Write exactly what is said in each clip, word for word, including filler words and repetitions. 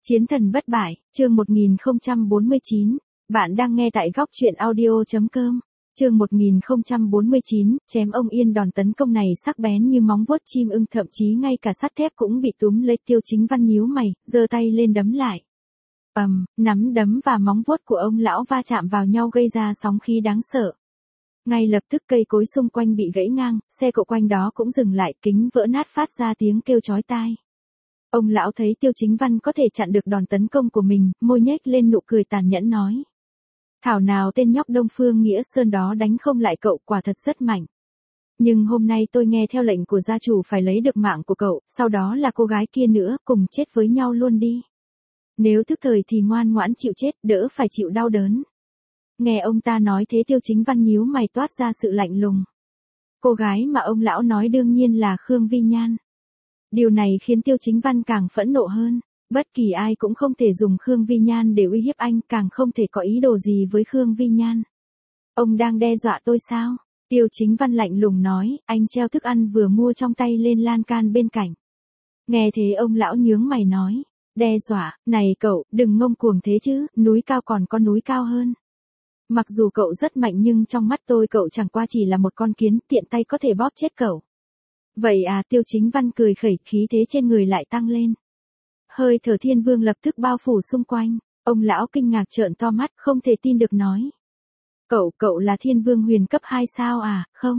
Chiến thần bất bại, chương một nghìn không trăm bốn mươi chín. Bạn đang nghe tại góc truyện audio.com. Chương một nghìn không trăm bốn mươi chín, chém ông Yên. Đòn tấn công này sắc bén như móng vuốt chim ưng, thậm chí ngay cả sắt thép cũng bị túm lấy. Tiêu Chính Văn nhíu mày, giơ tay lên đấm lại. Ầm, nắm đấm và móng vuốt của ông lão va chạm vào nhau gây ra sóng khí đáng sợ. Ngay lập tức cây cối xung quanh bị gãy ngang, xe cộ quanh đó cũng dừng lại, kính vỡ nát phát ra tiếng kêu chói tai. Ông lão thấy Tiêu Chính Văn có thể chặn được đòn tấn công của mình, môi nhếch lên nụ cười tàn nhẫn nói. Thảo nào tên nhóc Đông Phương Nghĩa Sơn đó đánh không lại cậu, quả thật rất mạnh. Nhưng hôm nay tôi nghe theo lệnh của gia chủ phải lấy được mạng của cậu, sau đó là cô gái kia nữa, cùng chết với nhau luôn đi. Nếu thức thời thì ngoan ngoãn chịu chết, đỡ phải chịu đau đớn. Nghe ông ta nói thế Tiêu Chính Văn nhíu mày, toát ra sự lạnh lùng. Cô gái mà ông lão nói đương nhiên là Khương Vi Nhan. Điều này khiến Tiêu Chính Văn càng phẫn nộ hơn. Bất kỳ ai cũng không thể dùng Khương Vi Nhan để uy hiếp anh, càng không thể có ý đồ gì với Khương Vi Nhan. Ông đang đe dọa tôi sao? Tiêu Chính Văn lạnh lùng nói, anh treo thức ăn vừa mua trong tay lên lan can bên cạnh. Nghe thế ông lão nhướng mày nói, đe dọa, này cậu, đừng ngông cuồng thế chứ, núi cao còn có núi cao hơn. Mặc dù cậu rất mạnh nhưng trong mắt tôi cậu chẳng qua chỉ là một con kiến, tiện tay có thể bóp chết cậu. Vậy à? Tiêu Chính Văn cười khẩy, khí thế trên người lại tăng lên. Hơi thở thiên vương lập tức bao phủ xung quanh, ông lão kinh ngạc trợn to mắt, không thể tin được nói. Cậu, cậu là thiên vương huyền cấp hai sao à? Không.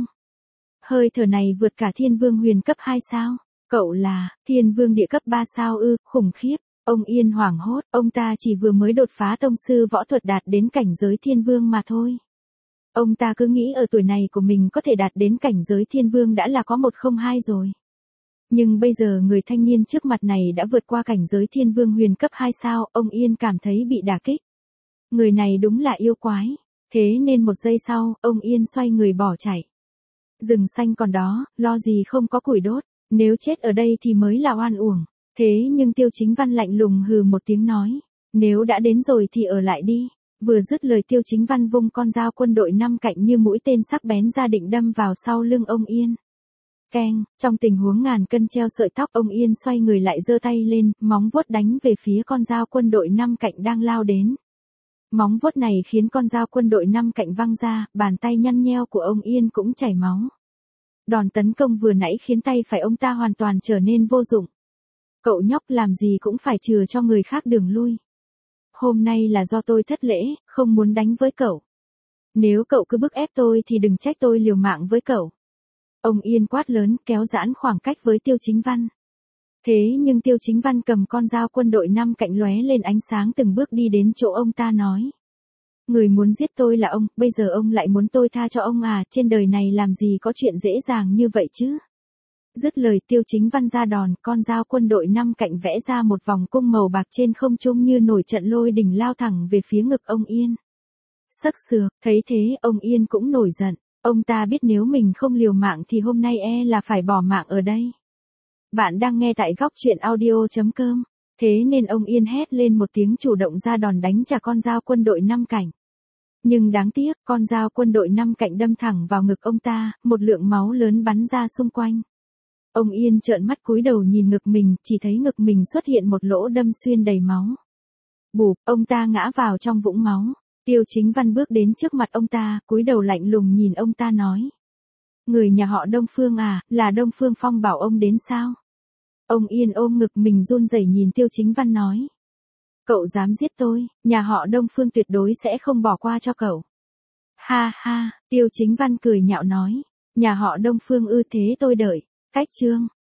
Hơi thở này vượt cả thiên vương huyền cấp hai sao? Cậu là thiên vương địa cấp ba sao ư? Khủng khiếp. Ông Yên hoảng hốt, ông ta chỉ vừa mới đột phá tông sư võ thuật đạt đến cảnh giới thiên vương mà thôi. Ông ta cứ nghĩ ở tuổi này của mình có thể đạt đến cảnh giới thiên vương đã là có một không hai rồi. Nhưng bây giờ người thanh niên trước mặt này đã vượt qua cảnh giới thiên vương huyền cấp hai sao, ông Yên cảm thấy bị đả kích. Người này đúng là yêu quái. Thế nên một giây sau, ông Yên xoay người bỏ chạy. Rừng xanh còn đó, lo gì không có củi đốt, nếu chết ở đây thì mới là oan uổng. Thế nhưng Tiêu Chính Văn lạnh lùng hừ một tiếng nói, nếu đã đến rồi thì ở lại đi. Vừa dứt lời Tiêu Chính Văn vung con dao quân đội năm cạnh như mũi tên sắc bén ra định đâm vào sau lưng ông Yên. Keng, trong tình huống ngàn cân treo sợi tóc, ông Yên xoay người lại giơ tay lên, móng vuốt đánh về phía con dao quân đội năm cạnh đang lao đến. Móng vuốt này khiến con dao quân đội năm cạnh văng ra, bàn tay nhăn nheo của ông Yên cũng chảy máu. Đòn tấn công vừa nãy khiến tay phải ông ta hoàn toàn trở nên vô dụng. Cậu nhóc làm gì cũng phải chừa cho người khác đường lui. Hôm nay là do tôi thất lễ, không muốn đánh với cậu. Nếu cậu cứ bức ép tôi thì đừng trách tôi liều mạng với cậu. Ông Yên quát lớn, kéo giãn khoảng cách với Tiêu Chính Văn. Thế nhưng Tiêu Chính Văn cầm con dao quân đội năm cạnh lóe lên ánh sáng, từng bước đi đến chỗ ông ta nói. Người muốn giết tôi là ông, bây giờ ông lại muốn tôi tha cho ông à? Trên đời này làm gì có chuyện dễ dàng như vậy chứ? Dứt lời Tiêu Chính Văn ra đòn, con dao quân đội năm cạnh vẽ ra một vòng cung màu bạc trên không trung như nổi trận lôi đình lao thẳng về phía ngực ông Yên. Sắc sược, thấy thế ông Yên cũng nổi giận. Ông ta biết nếu mình không liều mạng thì hôm nay e là phải bỏ mạng ở đây. Bạn đang nghe tại góc truyện audio.com. Thế nên ông Yên hét lên một tiếng, chủ động ra đòn đánh trả con dao quân đội năm cạnh. Nhưng đáng tiếc, con dao quân đội năm cạnh đâm thẳng vào ngực ông ta, một lượng máu lớn bắn ra xung quanh. Ông Yên trợn mắt cúi đầu nhìn ngực mình, chỉ thấy ngực mình xuất hiện một lỗ đâm xuyên đầy máu. Bụp, ông ta ngã vào trong vũng máu. Tiêu Chính Văn bước đến trước mặt ông ta, cúi đầu lạnh lùng nhìn ông ta nói. Người nhà họ Đông Phương à, là Đông Phương Phong bảo ông đến sao? Ông Yên ôm ngực mình run rẩy nhìn Tiêu Chính Văn nói. Cậu dám giết tôi, nhà họ Đông Phương tuyệt đối sẽ không bỏ qua cho cậu. Ha ha, Tiêu Chính Văn cười nhạo nói. Nhà họ Đông Phương ư? Thế tôi đợi. Cách chương.